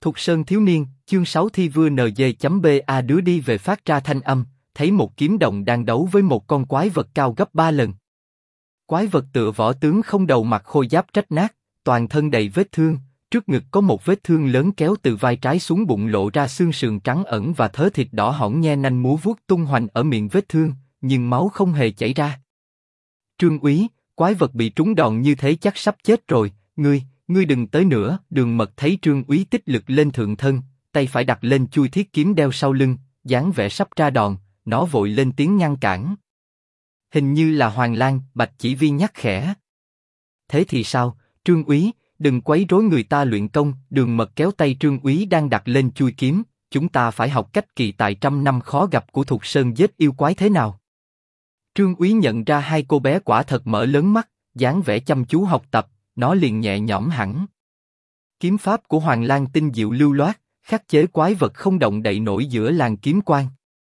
Thục Sơn thiếu niên, chương 6 thi vưa NG.BA đứa đi về phát ra thanh âm, thấy một kiếm đồng đang đấu với một con quái vật cao gấp 3 lần. Quái vật tựa võ tướng không đầu mặc khôi giáp rách nát, toàn thân đầy vết thương, trước ngực có một vết thương lớn kéo từ vai trái xuống bụng lộ ra xương sườn trắng ẩn và thớ thịt đỏ hỏn nhe nanh múa vuốt tung hoành ở miệng vết thương, nhưng máu không hề chảy ra. Trương úy, quái vật bị trúng đòn như thế chắc sắp chết rồi, ngươi đừng tới nữa. Đường Mật thấy Trương úy tích lực lên thượng thân, tay phải đặt lên chuôi thiết kiếm đeo sau lưng, dáng vẻ sắp ra đòn, nó vội lên tiếng ngăn cản. Hình như là Hoàng Lang, Bạch Chỉ Vi nhắc khẽ. Thế thì sao, Trương úy, đừng quấy rối người ta luyện công. Đường Mật kéo tay Trương úy đang đặt lên chuôi kiếm, chúng ta phải học cách kỳ tài trăm năm khó gặp của Thục Sơn giết yêu quái thế nào. Trương úy nhận ra hai cô bé quả thật mở lớn mắt, dáng vẻ chăm chú học tập, nó liền nhẹ nhõm hẳn. Kiếm pháp của Hoàng Lang tinh diệu lưu loát, khắc chế quái vật không động đậy nổi giữa làn kiếm quang.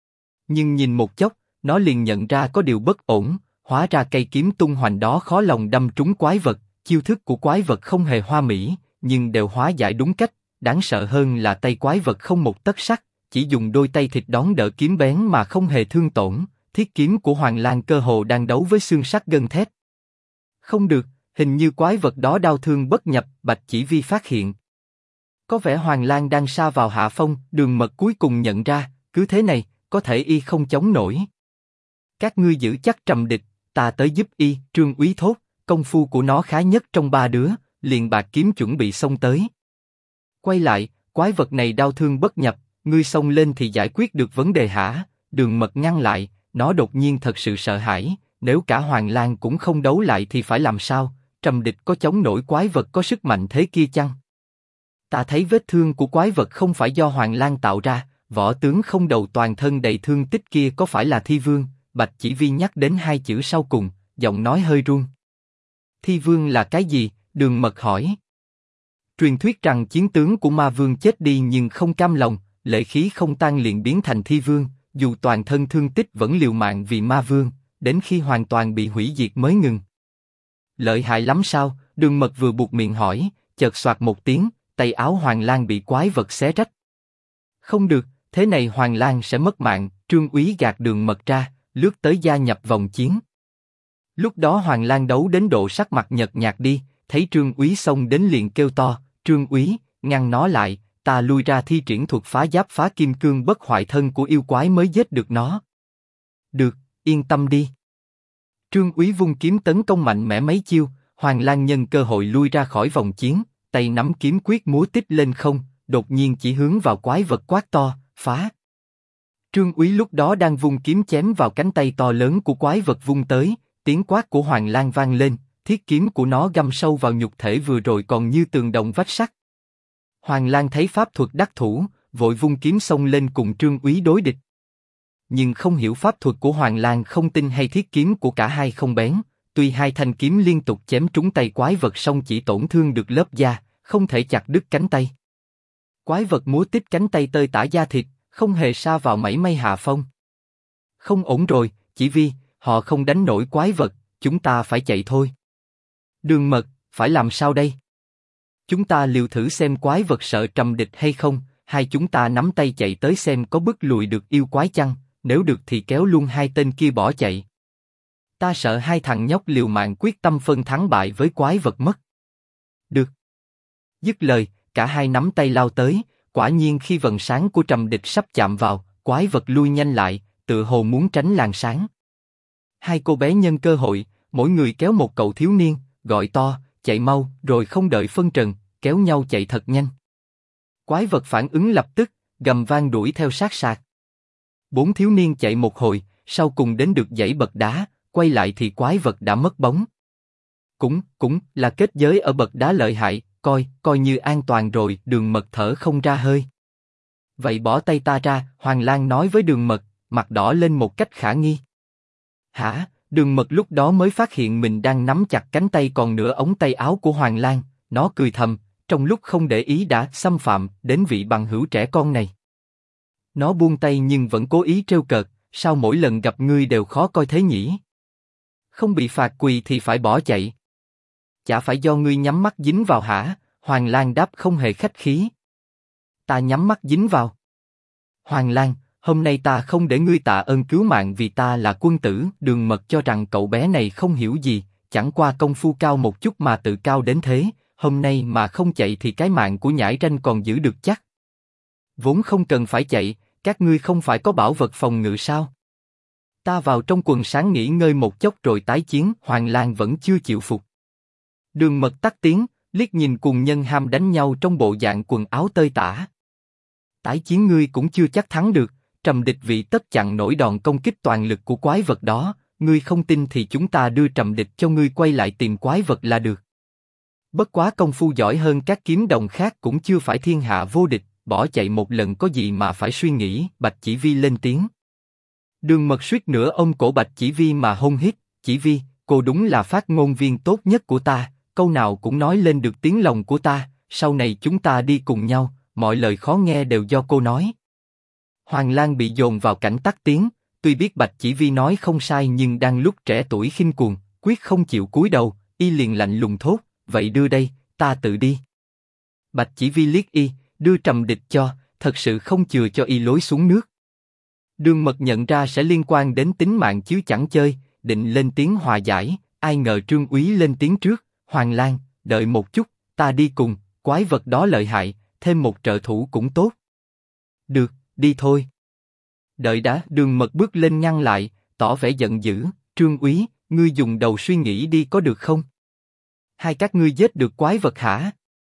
Nhưng nhìn một chốc, nó liền nhận ra có điều bất ổn, hóa ra cây kiếm tung hoành đó khó lòng đâm trúng quái vật. Chiêu thức của quái vật không hề hoa mỹ, nhưng đều hóa giải đúng cách. Đáng sợ hơn là tay quái vật không một tấc sắt, chỉ dùng đôi tay thịt đón đỡ kiếm bén mà không hề thương tổn. Thiết kiếm của Hoàng Lang cơ hồ đang đấu với xương sắt gân thép. Không được, hình như quái vật đó đau thương bất nhập. Bạch Chỉ Vi phát hiện. Có vẻ Hoàng Lang đang sa vào hạ phong. Đường Mật cuối cùng nhận ra, cứ thế này, có thể y không chống nổi. Các ngươi giữ chắc trầm địch, ta tới giúp y. Trương úy thốt, công phu của nó khá nhất trong ba đứa, liền bạc kiếm chuẩn bị xông tới. Quay lại, quái vật này đau thương bất nhập, ngươi xông lên thì giải quyết được vấn đề hả? Đường Mật ngăn lại, nó đột nhiên thật sự sợ hãi, nếu cả Hoàng Lang cũng không đấu lại thì phải làm sao? Trầm địch có chống nổi quái vật có sức mạnh thế kia chăng? Ta thấy vết thương của quái vật không phải do Hoàng Lang tạo ra, võ tướng không đầu toàn thân đầy thương tích kia có phải là Thi Vương? Bạch Chỉ Vi nhắc đến hai chữ sau cùng, giọng nói hơi run. Thi Vương là cái gì? Đường Mật hỏi. Truyền thuyết rằng chiến tướng của Ma Vương chết đi nhưng không cam lòng, lệ khí không tan liền biến thành Thi Vương, dù toàn thân thương tích vẫn liều mạng vì Ma Vương, đến khi hoàn toàn bị hủy diệt mới ngừng. Lợi hại lắm sao? Đường Mật vừa buột miệng hỏi, chợt xoạt một tiếng, tay áo Hoàng Lang bị quái vật xé rách. Không được, thế này Hoàng Lang sẽ mất mạng. Trương úy gạt Đường Mật ra, lướt tới gia nhập vòng chiến. Lúc đó Hoàng Lang đấu đến độ sắc mặt nhợt nhạt đi, thấy Trương úy xông đến liền kêu to, Trương úy, ngăn nó lại, ta lui ra thi triển thuật phá giáp phá kim cương bất hoại thân của yêu quái mới giết được nó. Được, yên tâm đi. Trương úy vung kiếm tấn công mạnh mẽ mấy chiêu, Hoàng Lang nhân cơ hội lui ra khỏi vòng chiến, tay nắm kiếm quyết múa tích lên không, đột nhiên chỉ hướng vào quái vật quát to, phá. Trương úy lúc đó đang vung kiếm chém vào cánh tay to lớn của quái vật vung tới, tiếng quát của Hoàng Lang vang lên, thiết kiếm của nó găm sâu vào nhục thể vừa rồi còn như tường đồng vách sắt. Hoàng Lang thấy pháp thuật đắc thủ, vội vung kiếm xông lên cùng Trương úy đối địch. Nhưng không hiểu pháp thuật của Hoàng Lang không tin hay thiết kiếm của cả hai không bén, tuy hai thanh kiếm liên tục chém trúng tay quái vật song chỉ tổn thương được lớp da, không thể chặt đứt cánh tay. Quái vật múa tích cánh tay tơi tả da thịt, không hề sa vào mảy may hạ phong. Không ổn rồi, Chỉ Vi, họ không đánh nổi quái vật, chúng ta phải chạy thôi. Đường Mật, phải làm sao đây? Chúng ta liều thử xem quái vật sợ trầm địch hay không, hai chúng ta nắm tay chạy tới xem có bức lùi được yêu quái chăng, nếu được thì kéo luôn hai tên kia bỏ chạy. Ta sợ hai thằng nhóc liều mạng quyết tâm phân thắng bại với quái vật mất. Được. Dứt lời, cả hai nắm tay lao tới, quả nhiên khi vầng sáng của trầm địch sắp chạm vào, quái vật lui nhanh lại, tựa hồ muốn tránh làn sáng. Hai cô bé nhân cơ hội, mỗi người kéo một cậu thiếu niên, gọi to, chạy mau, rồi không đợi phân trần, kéo nhau chạy thật nhanh. Quái vật phản ứng lập tức, gầm vang đuổi theo sát sạt. Bốn thiếu niên chạy một hồi, sau cùng đến được dãy bậc đá, quay lại thì quái vật đã mất bóng. Cũng là kết giới ở bậc đá lợi hại, coi như an toàn rồi. Đường Mật thở không ra hơi. Vậy bỏ tay ta ra, Hoàng Lang nói với Đường Mật, mặt đỏ lên một cách khả nghi. Hả? Đường Mật lúc đó mới phát hiện mình đang nắm chặt cánh tay còn nửa ống tay áo của Hoàng Lang, nó cười thầm, trong lúc không để ý đã xâm phạm đến vị bằng hữu trẻ con này. Nó buông tay nhưng vẫn cố ý trêu cợt, sao mỗi lần gặp ngươi đều khó coi thế nhỉ? Không bị phạt quỳ thì phải bỏ chạy. Chả phải do ngươi nhắm mắt dính vào hả? Hoàng Lang đáp không hề khách khí. Ta nhắm mắt dính vào. Hoàng Lang, hôm nay ta không để ngươi tạ ơn cứu mạng vì ta là quân tử. Đường Mật cho rằng cậu bé này không hiểu gì, chẳng qua công phu cao một chút mà tự cao đến thế, hôm nay mà không chạy thì cái mạng của Nhãi Ranh còn giữ được chắc. Vốn không cần phải chạy, các ngươi không phải có bảo vật phòng ngự sao? Ta vào trong quần sáng nghỉ ngơi một chốc rồi tái chiến. Hoàng Lang vẫn chưa chịu phục. Đường Mật tắt tiếng, liếc nhìn cùng nhân ham đánh nhau trong bộ dạng quần áo tơi tả. Tái chiến ngươi cũng chưa chắc thắng được, Trầm Địch vị tất chặn nổi đòn công kích toàn lực của quái vật đó, ngươi không tin thì chúng ta đưa Trầm Địch cho ngươi quay lại tìm quái vật là được. Bất quá công phu giỏi hơn các kiếm đồng khác cũng chưa phải thiên hạ vô địch, bỏ chạy một lần có gì mà phải suy nghĩ. Bạch Chỉ Vi lên tiếng. Đường Mật suýt nữa ôm cổ Bạch Chỉ Vi mà hôn hít. Chỉ Vi, cô đúng là phát ngôn viên tốt nhất của ta, câu nào cũng nói lên được tiếng lòng của ta, sau này chúng ta đi cùng nhau, mọi lời khó nghe đều do cô nói. Hoàng Lang bị dồn vào cảnh tắt tiếng, tuy biết Bạch Chỉ Vi nói không sai nhưng đang lúc trẻ tuổi khinh cuồng, quyết không chịu cúi đầu, y liền lạnh lùng thốt, vậy đưa đây, ta tự đi. Bạch Chỉ Vi liếc y, đưa Trầm Địch cho, thật sự không chừa cho y lối xuống nước. Đường Mật nhận ra sẽ liên quan đến tính mạng chứ chẳng chơi, định lên tiếng hòa giải, ai ngờ Trương Úy lên tiếng trước, Hoàng Lang, đợi một chút, ta đi cùng, quái vật đó lợi hại, thêm một trợ thủ cũng tốt. Được, đi thôi. Đợi đã. Đường Mật bước lên ngăn lại, tỏ vẻ giận dữ, Trương Úy, ngươi dùng đầu suy nghĩ đi có được không? Hai các ngươi giết được quái vật hả?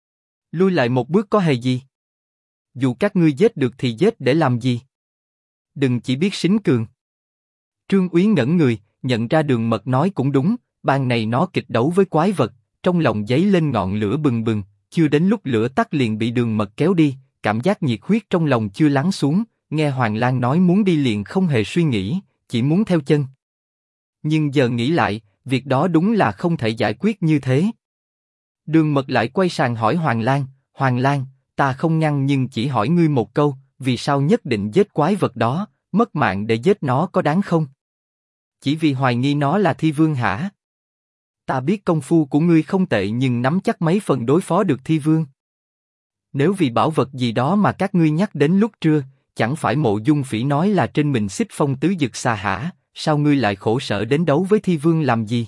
Lui lại một bước có hề gì? Dù các ngươi giết được thì giết để làm gì? Đừng chỉ biết sính cường. Trương Úy ngẩn người, nhận ra Đường Mật nói cũng đúng, ban này nó kịch đấu với quái vật, trong lòng dấy lên ngọn lửa bừng bừng, chưa đến lúc lửa tắt liền bị Đường Mật kéo đi, cảm giác nhiệt huyết trong lòng chưa lắng xuống, nghe Hoàng Lang nói muốn đi liền không hề suy nghĩ, chỉ muốn theo chân. Nhưng giờ nghĩ lại, việc đó đúng là không thể giải quyết như thế. Đường Mật lại quay sang hỏi Hoàng Lang, ta không ngăn nhưng chỉ hỏi ngươi một câu, vì sao nhất định giết quái vật đó, mất mạng để giết nó có đáng không? Chỉ vì hoài nghi nó là thi vương hả? Ta biết công phu của ngươi không tệ nhưng nắm chắc mấy phần đối phó được thi vương. Nếu vì bảo vật gì đó mà các ngươi nhắc đến lúc trưa, chẳng phải Mộ Dung Phỉ nói là trên mình xích phong tứ dực xà hả? Sao ngươi lại khổ sở đến đấu với thi vương làm gì?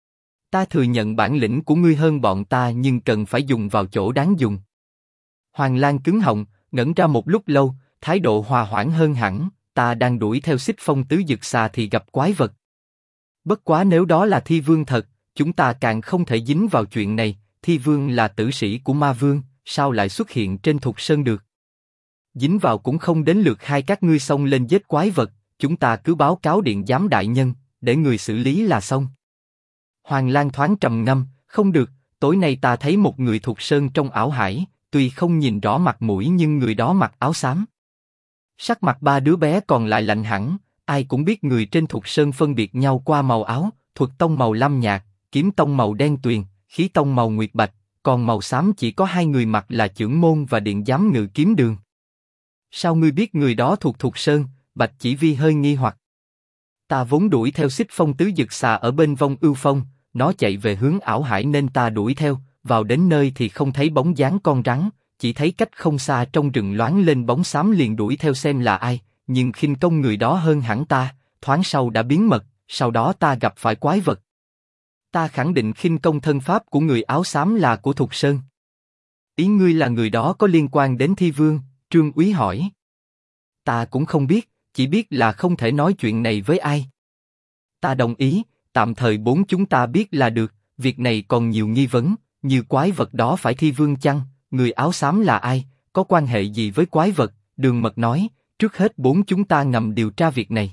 Ta thừa nhận bản lĩnh của ngươi hơn bọn ta nhưng cần phải dùng vào chỗ đáng dùng. Hoàng Lang cứng họng, ngẩn ra một lúc lâu, thái độ hòa hoãn hơn hẳn. Ta đang đuổi theo xích phong tứ dực xà thì gặp quái vật. Bất quá nếu đó là thi vương thật, chúng ta càng không thể dính vào chuyện này. Thi vương là tử sĩ của ma vương, sao lại xuất hiện trên Thục Sơn được? Dính vào cũng không đến lượt hai các ngươi xông lên giết quái vật, chúng ta cứ báo cáo điện giám đại nhân, để người xử lý là xong. Hoàng Lang thoáng trầm ngâm, không được, tối nay ta thấy một người Thục Sơn trong ảo hải, tuy không nhìn rõ mặt mũi nhưng người đó mặc áo xám. Sắc mặt ba đứa bé còn lại lạnh hẳn, ai cũng biết người trên Thục Sơn phân biệt nhau qua màu áo, Thuật tông màu lam nhạt, Kiếm tông màu đen tuyền, Khí tông màu nguyệt bạch, còn màu xám chỉ có hai người mặc là Chưởng Môn và Điện giám Ngự Kiếm Đường. Sao ngươi biết người đó thuộc Thục Sơn? Bạch Chỉ Vi hơi nghi hoặc. Ta vốn đuổi theo xích phong tứ dực xà ở bên Vong Ưu Phong, nó chạy về hướng ảo hải nên ta đuổi theo, vào đến nơi thì không thấy bóng dáng con rắn, chỉ thấy cách không xa trong rừng loáng lên bóng xám liền đuổi theo xem là ai, nhưng khinh công người đó hơn hẳn ta, thoáng sau đã biến mất, sau đó ta gặp phải quái vật. Ta khẳng định khinh công thân pháp của người áo xám là của Thục Sơn. Ý ngươi là người đó có liên quan đến thi vương? Trương Úy hỏi. Ta cũng không biết, chỉ biết là không thể nói chuyện này với ai. Ta đồng ý, tạm thời bốn chúng ta biết là được, việc này còn nhiều nghi vấn, như quái vật đó phải thi vương chăng, người áo xám là ai, có quan hệ gì với quái vật? Đường Mật nói, trước hết bốn chúng ta ngầm điều tra việc này.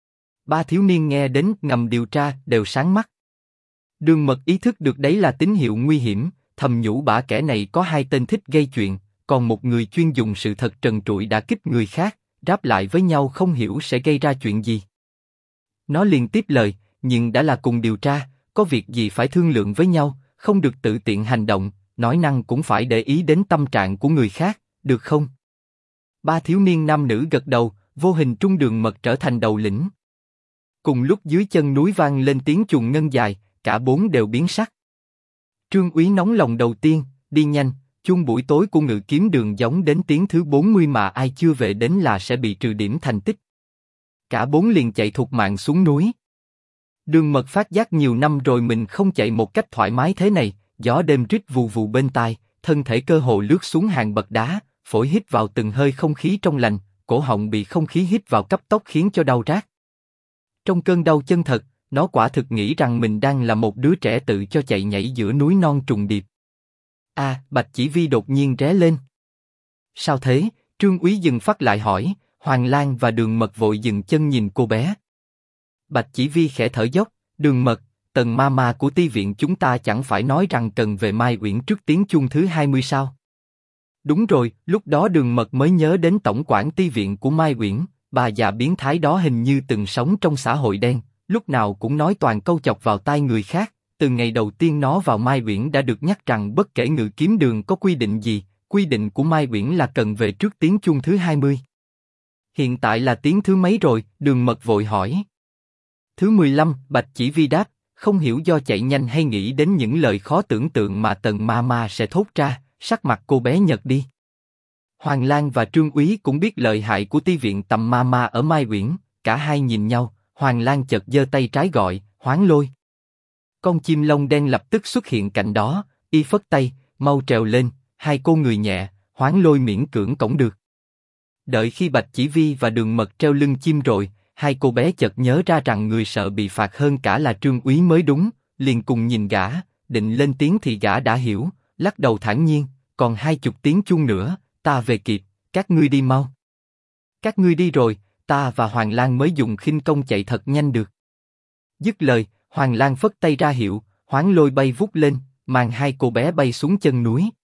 Ba thiếu niên nghe đến ngầm điều tra đều sáng mắt. Đường Mật ý thức được đấy là tín hiệu nguy hiểm, thầm nhủ bả kẻ này có hai tên thích gây chuyện, còn một người chuyên dùng sự thật trần trụi đả kích người khác, ráp lại với nhau không hiểu sẽ gây ra chuyện gì. Nó liền tiếp lời, nhưng đã là cùng điều tra, có việc gì phải thương lượng với nhau, không được tự tiện hành động, nói năng cũng phải để ý đến tâm trạng của người khác, được không? Ba thiếu niên nam nữ gật đầu, vô hình trung Đường Mật trở thành đầu lĩnh. Cùng lúc dưới chân núi vang lên tiếng chuồng ngân dài, cả bốn đều biến sắc. Trương Úy nóng lòng đầu tiên, đi nhanh, chuông buổi tối của Ngự Kiếm Đường giống đến tiếng thứ 40 mà ai chưa về đến là sẽ bị trừ điểm thành tích. Cả bốn liền chạy thục mạng xuống núi. Đường Mật phát giác nhiều năm rồi mình không chạy một cách thoải mái thế này, gió đêm rít vù vù bên tai, thân thể cơ hồ lướt xuống hàng bậc đá, phổi hít vào từng hơi không khí trong lành, cổ họng bị không khí hít vào cấp tốc khiến cho đau rát. Trong cơn đau chân thật, nó quả thực nghĩ rằng mình đang là một đứa trẻ tự cho chạy nhảy giữa núi non trùng điệp. Bạch Chỉ Vi đột nhiên ré lên. Sao thế? Trương Úy dừng phát lại hỏi. Hoàng Lan và Đường Mật vội dừng chân nhìn cô bé. Bạch Chỉ Vi khẽ thở dốc. Đường Mật, Tần Mama của ti viện chúng ta chẳng phải nói rằng cần về Mai Uyển trước tiếng chuông thứ 20 sao? Đúng rồi, lúc đó Đường Mật mới nhớ đến tổng quản ti viện của Mai Uyển, bà già biến thái đó hình như từng sống trong xã hội đen, lúc nào cũng nói toàn câu chọc vào tai người khác. Từ ngày đầu tiên nó vào Mai Uyển đã được nhắc rằng bất kể Ngự Kiếm Đường có quy định gì, quy định của Mai Uyển là cần về trước tiếng chuông thứ 20. Hiện tại là tiếng thứ mấy rồi? Đường Mật vội hỏi. Thứ 15, Bạch Chỉ Vi đáp, không hiểu do chạy nhanh hay nghĩ đến những lời khó tưởng tượng mà Tần Mama sẽ thốt ra, sắc mặt cô bé nhợt đi. Hoàng Lan và Trương Úy cũng biết lợi hại của ti viện Tầm Mama ở Mai Uyển, cả hai nhìn nhau, Hoàng Lan chợt giơ tay trái gọi, Hoán Lôi. Con chim lông đen lập tức xuất hiện cạnh đó, y phất tay, mau trèo lên, hai cô người nhẹ, Hoán Lôi miễn cưỡng cõng được. Đợi khi Bạch Chỉ Vi và Đường Mật treo lưng chim rồi, hai cô bé chợt nhớ ra rằng người sợ bị phạt hơn cả là Trương Úy mới đúng, liền cùng nhìn gã, định lên tiếng thì gã đã hiểu, lắc đầu thản nhiên, còn 20 tiếng chuông nữa, ta về kịp, các ngươi đi mau. Các ngươi đi rồi, ta và Hoàng Lan mới dùng khinh công chạy thật nhanh được. Dứt lời, Hoàng Lan phất tay ra hiệu, Hoán Lôi bay vút lên, mang hai cô bé bay xuống chân núi.